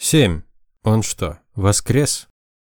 7. Он что, воскрес?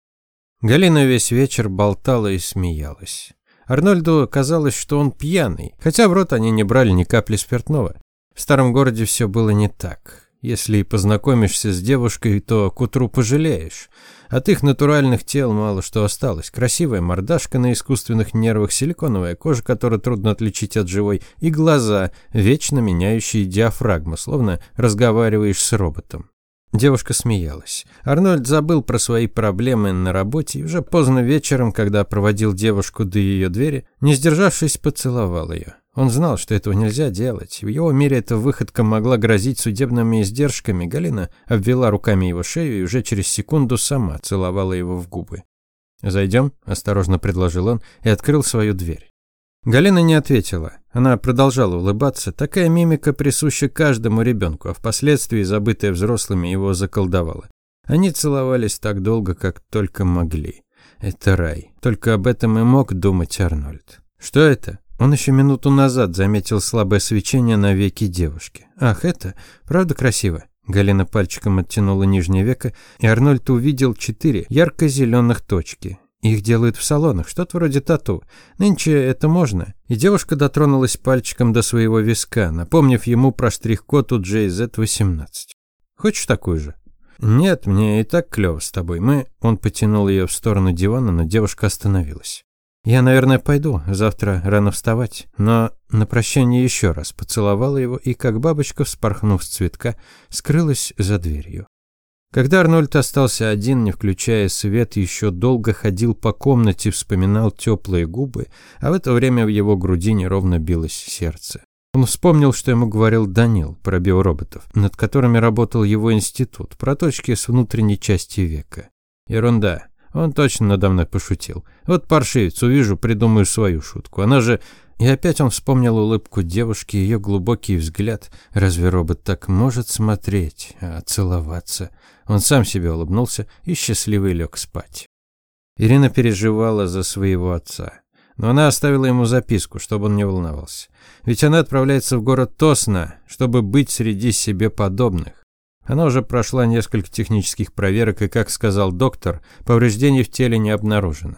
Галина весь вечер болтала и смеялась. Арнольду казалось, что он пьяный, хотя в рот они не брали ни капли спиртного. В старом городе все было не так. Если и познакомишься с девушкой, то к утру пожалеешь. От их натуральных тел мало что осталось. Красивая мордашка на искусственных нервах, силиконовая кожа, которую трудно отличить от живой, и глаза, вечно меняющие диафрагму, словно разговариваешь с роботом. Девушка смеялась. Арнольд забыл про свои проблемы на работе и уже поздно вечером, когда проводил девушку до ее двери, не сдержавшись, поцеловал ее. Он знал, что этого нельзя делать. В его мире эта выходка могла грозить судебными издержками. Галина обвела руками его шею и уже через секунду сама целовала его в губы. «Зайдем?» – осторожно предложил он и открыл свою дверь. Галина не ответила. Она продолжала улыбаться. Такая мимика присуща каждому ребенку, а впоследствии, забытая взрослыми, его заколдовала. Они целовались так долго, как только могли. Это рай. Только об этом и мог думать Арнольд. Что это? Он еще минуту назад заметил слабое свечение на веке девушки. Ах, это? Правда красиво? Галина пальчиком оттянула нижнее веко, и Арнольд увидел 4 ярко-зеленых точки. Их делают в салонах, что-то вроде тату. Нынче это можно. И девушка дотронулась пальчиком до своего виска, напомнив ему про штрих-код у JZ-18. «Хочешь такую же?» «Нет, мне и так клёво с тобой. Он потянул ее в сторону дивана, но девушка остановилась. «Я, наверное, пойду. Завтра рано вставать». Но на прощание еще раз поцеловала его и, как бабочка, вспорхнув с цветка, скрылась за дверью. Когда Арнольд остался один, не включая свет, еще долго ходил по комнате, вспоминал теплые губы, а в это время в его груди неровно билось сердце. Он вспомнил, что ему говорил Данил про биороботов, над которыми работал его институт, про точки с внутренней части века. Ерунда. Он точно надо мной пошутил. Вот паршивец, увижу, придумаю свою шутку. Она же... И опять он вспомнил улыбку девушки, ее глубокий взгляд. Разве робот так может смотреть, а целоваться? Он сам себе улыбнулся и счастливый лег спать. Ирина переживала за своего отца. Но она оставила ему записку, чтобы он не волновался. Ведь она отправляется в город Тосно, чтобы быть среди себе подобных. Она уже прошла несколько технических проверок, и, как сказал доктор, повреждений в теле не обнаружено.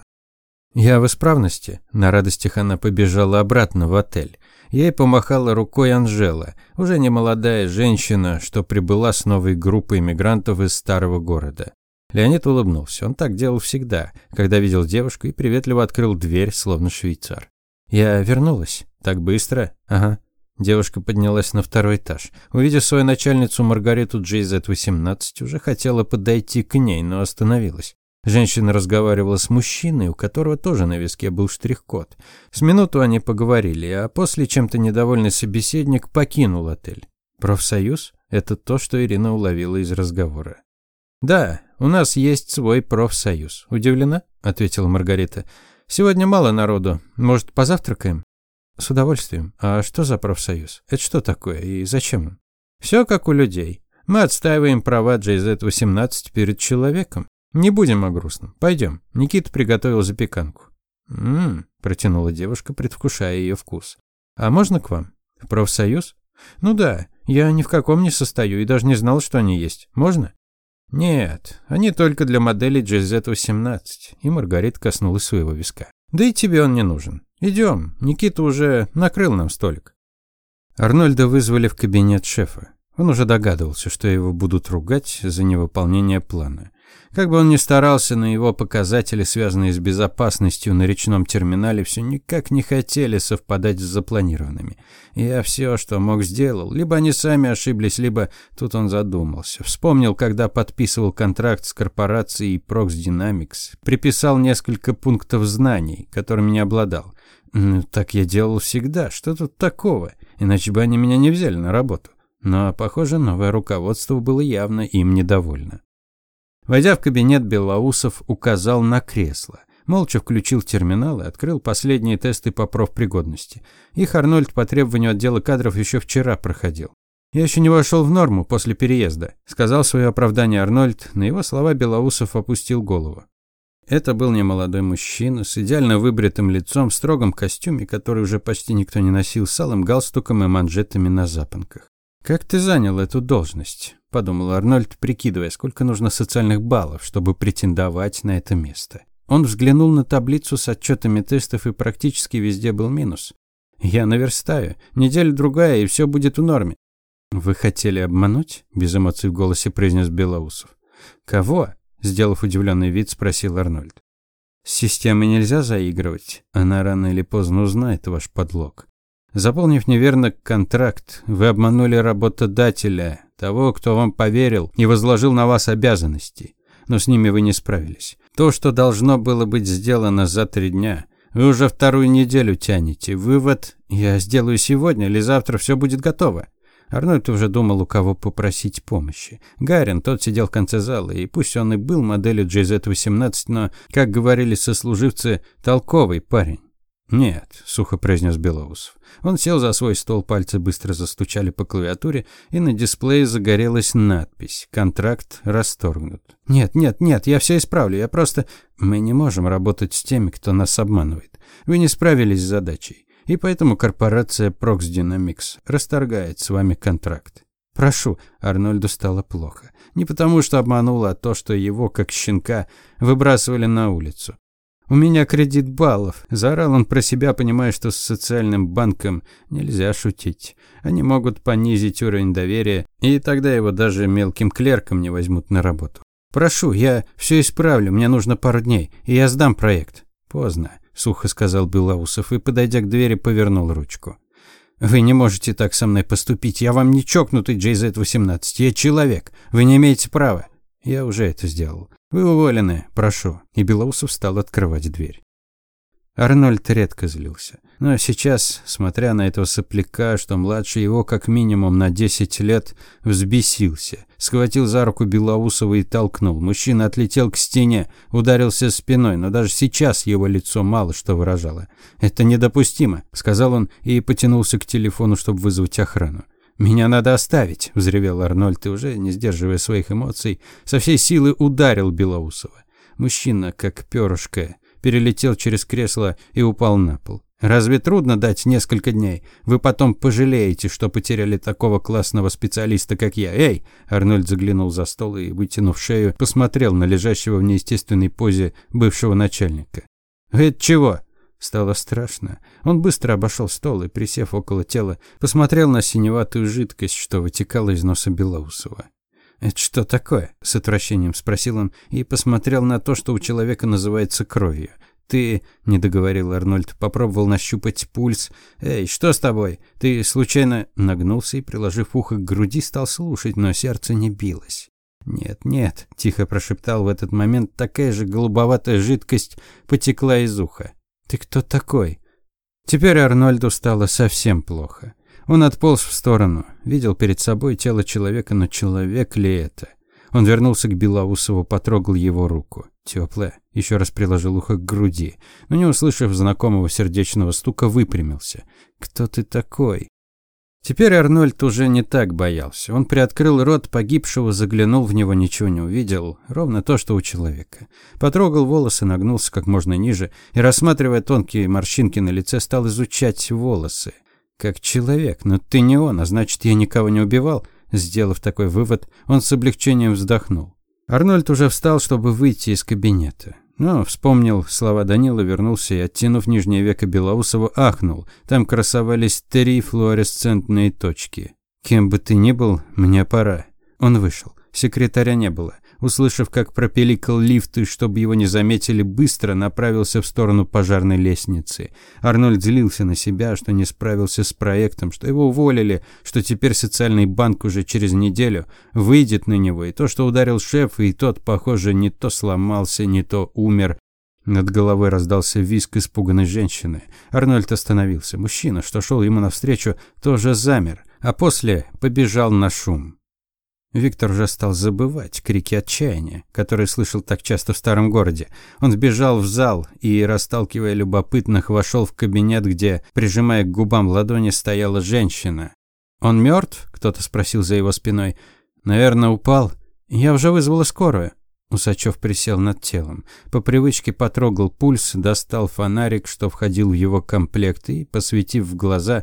«Я в исправности». На радостях она побежала обратно в отель. Ей помахала рукой Анжела, уже не молодая женщина, что прибыла с новой группой иммигрантов из старого города. Леонид улыбнулся. Он так делал всегда, когда видел девушку, и приветливо открыл дверь, словно швейцар. «Я вернулась. Так быстро?» «Ага». Девушка поднялась на 2-й этаж. Увидев свою начальницу Маргариту JZ-18, уже хотела подойти к ней, но остановилась. Женщина разговаривала с мужчиной, у которого тоже на виске был штрих-код. С минуту они поговорили, а после чем-то недовольный собеседник покинул отель. «Профсоюз?» – это то, что Ирина уловила из разговора. «Да, у нас есть свой профсоюз. Удивлена?» – ответила Маргарита. «Сегодня мало народу. Может, позавтракаем?» «С удовольствием. А что за профсоюз? Это что такое и зачем он?» «Все как у людей. Мы отстаиваем права JZ-18 перед человеком. Не будем о грустном. Пойдем. Никита приготовил запеканку». Протянула девушка, предвкушая ее вкус. «А можно к вам? В профсоюз?» «Ну да. Я ни в каком не состою и даже не знал, что они есть. Можно?» «Нет. Они только для моделей JZ-18». И Маргарита коснулась своего виска. «Да и тебе он не нужен. Идем. Никита уже накрыл нам столик». Арнольда вызвали в кабинет шефа. Он уже догадывался, что его будут ругать за невыполнение плана. Как бы он ни старался, но его показатели, связанные с безопасностью на речном терминале, все никак не хотели совпадать с запланированными. Я все, что мог, сделал. Либо они сами ошиблись, либо тут он задумался. Вспомнил, когда подписывал контракт с корпорацией Prox Dynamics, приписал несколько пунктов знаний, которыми не обладал. Так я делал всегда. Что тут такого? Иначе бы они меня не взяли на работу. Но, похоже, новое руководство было явно им недовольно. Войдя в кабинет, Белоусов указал на кресло. Молча включил терминал и открыл последние тесты по профпригодности. Их Арнольд по требованию отдела кадров еще вчера проходил. «Я еще не вошел в норму после переезда», — сказал свое оправдание Арнольд. На его слова Белоусов опустил голову. Это был немолодой мужчина с идеально выбритым лицом, в строгом костюме, который уже почти никто не носил, с алым галстуком и манжетами на запонках. «Как ты занял эту должность?» – подумал Арнольд, прикидывая, сколько нужно социальных баллов, чтобы претендовать на это место. Он взглянул на таблицу с отчетами тестов, и практически везде был минус. «Я наверстаю. Неделя-другая, и все будет в норме». «Вы хотели обмануть?» – без эмоций в голосе произнес Белоусов. «Кого?» – сделав удивленный вид, спросил Арнольд. «С системой нельзя заигрывать. Она рано или поздно узнает ваш подлог. Заполнив неверно контракт, вы обманули работодателя, того, кто вам поверил и возложил на вас обязанности. Но с ними вы не справились. То, что должно было быть сделано за 3 дня, вы уже 2-ю неделю тянете. Вывод: я сделаю сегодня или завтра, все будет готово». Арнольд уже думал, у кого попросить помощи. Гарин, тот сидел в конце зала, и пусть он и был моделью JZ-18, но, как говорили сослуживцы, толковый парень. «Нет», – сухо произнес Белоусов. Он сел за свой стол, пальцы быстро застучали по клавиатуре, и на дисплее загорелась надпись: «Контракт расторгнут». «Нет, я все исправлю, я просто...» «Мы не можем работать с теми, кто нас обманывает. Вы не справились с задачей, и поэтому корпорация Prox Dynamics расторгает с вами контракт». «Прошу», – Арнольду стало плохо. Не потому, что обманула, а то, что его, как щенка, выбрасывали на улицу. «У меня кредит баллов», – заорал он про себя, понимая, что с социальным банком нельзя шутить. Они могут понизить уровень доверия, и тогда его даже мелким клерком не возьмут на работу. «Прошу, я все исправлю, мне нужно пару дней, и я сдам проект». «Поздно», – сухо сказал Белоусов и, подойдя к двери, повернул ручку. «Вы не можете так со мной поступить, я вам не чокнутый JZ-18, я человек, вы не имеете права». «Я уже это сделал. Вы уволены, прошу». И Белоусов стал открывать дверь. Арнольд редко злился. Но сейчас, смотря на этого сопляка, что младше его как минимум на 10 лет, взбесился. Схватил за руку Белоусова и толкнул. Мужчина отлетел к стене, ударился спиной, но даже сейчас его лицо мало что выражало. «Это недопустимо», – сказал он и потянулся к телефону, чтобы вызвать охрану. «Меня надо оставить», – взревел Арнольд и, уже не сдерживая своих эмоций, со всей силы ударил Белоусова. Мужчина, как перышко, перелетел через кресло и упал на пол. «Разве трудно дать несколько дней? Вы потом пожалеете, что потеряли такого классного специалиста, как я. Эй!» Арнольд заглянул за стол и, вытянув шею, посмотрел на лежащего в неестественной позе бывшего начальника. «Это чего?» Стало страшно. Он быстро обошел стол и, присев около тела, посмотрел на синеватую жидкость, что вытекала из носа Белоусова. «Это что такое?» – с отвращением спросил он и посмотрел на то, что у человека называется кровью. «Ты...» – не договорил Арнольд, попробовал нащупать пульс. «Эй, что с тобой? Ты случайно...» Нагнулся и, приложив ухо к груди, стал слушать, но сердце не билось. «Нет», – тихо прошептал в этот момент, такая же голубоватая жидкость потекла из уха. «Ты кто такой?» Теперь Арнольду стало совсем плохо. Он отполз в сторону, видел перед собой тело человека, но человек ли это? Он вернулся к Белоусову, потрогал его руку. Теплая. Еще раз приложил ухо к груди, но, не услышав знакомого сердечного стука, выпрямился. «Кто ты такой?» Теперь Арнольд уже не так боялся. Он приоткрыл рот погибшего, заглянул в него, ничего не увидел. Ровно то, что у человека. Потрогал волосы, нагнулся как можно ниже и, рассматривая тонкие морщинки на лице, стал изучать волосы. «Как человек, но ты не он, а значит, я никого не убивал». Сделав такой вывод, он с облегчением вздохнул. Арнольд уже встал, чтобы выйти из кабинета. Но вспомнил слова Данила, вернулся и, оттянув нижнее веко Белоусова, ахнул. Там красовались 3 флуоресцентные точки. «Кем бы ты ни был, мне пора». Он вышел. Секретаря не было. Услышав, как пропеликал лифт, и чтобы его не заметили, быстро направился в сторону пожарной лестницы. Арнольд злился на себя, что не справился с проектом, что его уволили, что теперь социальный банк уже через неделю выйдет на него, и то, что ударил шефа, и тот, похоже, не то сломался, не то умер. Над головой раздался визг испуганной женщины. Арнольд остановился. Мужчина, что шел ему навстречу, тоже замер, а после побежал на шум. Виктор уже стал забывать крики отчаяния, которые слышал так часто в старом городе. Он вбежал в зал и, расталкивая любопытных, вошел в кабинет, где, прижимая к губам ладони, стояла женщина. «Он мертв?» – кто-то спросил за его спиной. «Наверное, упал. Я уже вызвала скорую». Усачев присел над телом. По привычке потрогал пульс, достал фонарик, что входил в его комплект, и, посветив в глаза,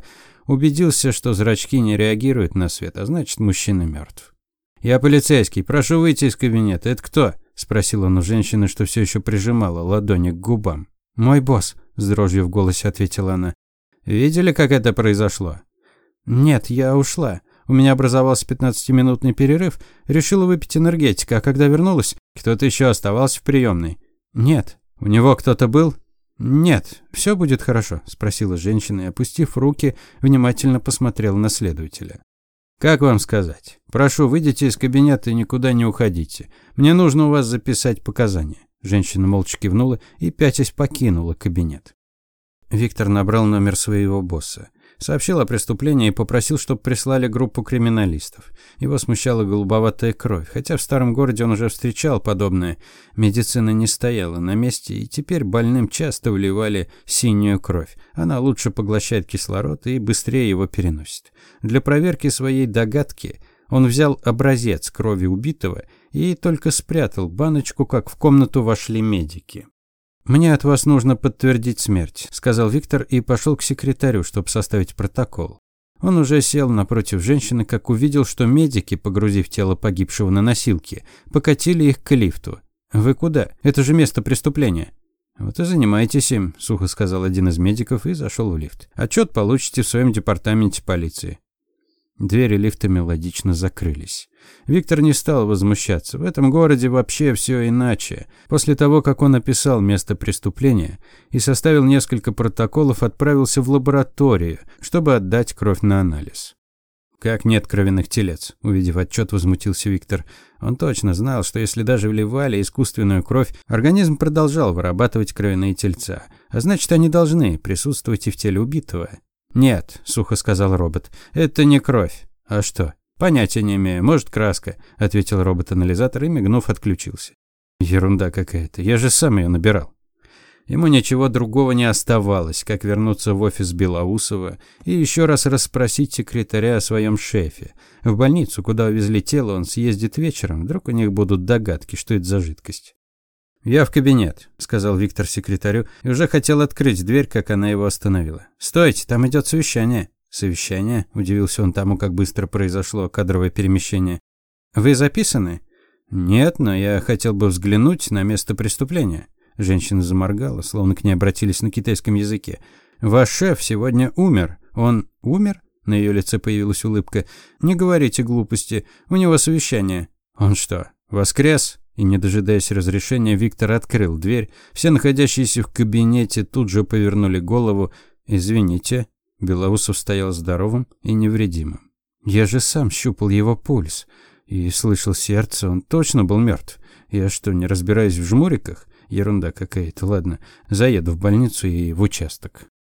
Убедился, что зрачки не реагируют на свет, а значит, мужчина мертв. «Я полицейский, прошу выйти из кабинета. Это кто?» – спросил он у женщины, что все еще прижимала ладони к губам. «Мой босс», – с дрожью в голосе ответила она. «Видели, как это произошло?» «Нет, я ушла. У меня образовался 15-минутный перерыв. Решила выпить энергетика, а когда вернулась, кто-то еще оставался в приемной». «Нет». «У него кто-то был?» «Нет, все будет хорошо», – спросила женщина и, опустив руки, внимательно посмотрела на следователя. «Как вам сказать? Прошу, выйдите из кабинета и никуда не уходите. Мне нужно у вас записать показания». Женщина молча кивнула и, пятясь, покинула кабинет. Виктор набрал номер своего босса. Сообщил о преступлении и попросил, чтобы прислали группу криминалистов. Его смущала голубоватая кровь, хотя в старом городе он уже встречал подобное. Медицина не стояла на месте, и теперь больным часто вливали синюю кровь. Она лучше поглощает кислород и быстрее его переносит. Для проверки своей догадки он взял образец крови убитого и только спрятал баночку, как в комнату вошли медики. «Мне от вас нужно подтвердить смерть», – сказал Виктор и пошел к секретарю, чтобы составить протокол. Он уже сел напротив женщины, как увидел, что медики, погрузив тело погибшего на носилки, покатили их к лифту. «Вы куда? Это же место преступления». «Вот и занимайтесь им», – сухо сказал один из медиков и зашел в лифт. «Отчет получите в своем департаменте полиции». Двери лифта мелодично закрылись. Виктор не стал возмущаться. В этом городе вообще все иначе. После того, как он описал место преступления и составил несколько протоколов, отправился в лабораторию, чтобы отдать кровь на анализ. «Как нет кровяных телец?» – увидев отчет, возмутился Виктор. Он точно знал, что если даже вливали искусственную кровь, организм продолжал вырабатывать кровяные тельца, а значит, они должны присутствовать и в теле убитого. «Нет», – сухо сказал робот, – «это не кровь». «А что?» «Понятия не имею. Может, краска», – ответил робот-анализатор и, мигнув, отключился. «Ерунда какая-то. Я же сам ее набирал». Ему ничего другого не оставалось, как вернуться в офис Белоусова и еще раз расспросить секретаря о своем шефе. В больницу, куда увезли тело, он съездит вечером. Вдруг у них будут догадки, что это за жидкость. «Я в кабинет», – сказал Виктор секретарю, и уже хотел открыть дверь, как она его остановила. «Стойте, там идет совещание». «Совещание?» – удивился он тому, как быстро произошло кадровое перемещение. «Вы записаны?» «Нет, но я хотел бы взглянуть на место преступления». Женщина заморгала, словно к ней обратились на китайском языке. «Ваш шеф сегодня умер. Он умер?» На ее лице появилась улыбка. «Не говорите глупости. У него совещание». «Он что, воскрес?» И, не дожидаясь разрешения, Виктор открыл дверь. Все находящиеся в кабинете тут же повернули голову. «Извините». Белоусов стоял здоровым и невредимым. «Я же сам щупал его пульс и слышал сердце. Он точно был мертв. Я что, не разбираюсь в жмуриках? Ерунда какая-то. Ладно, заеду в больницу и в участок».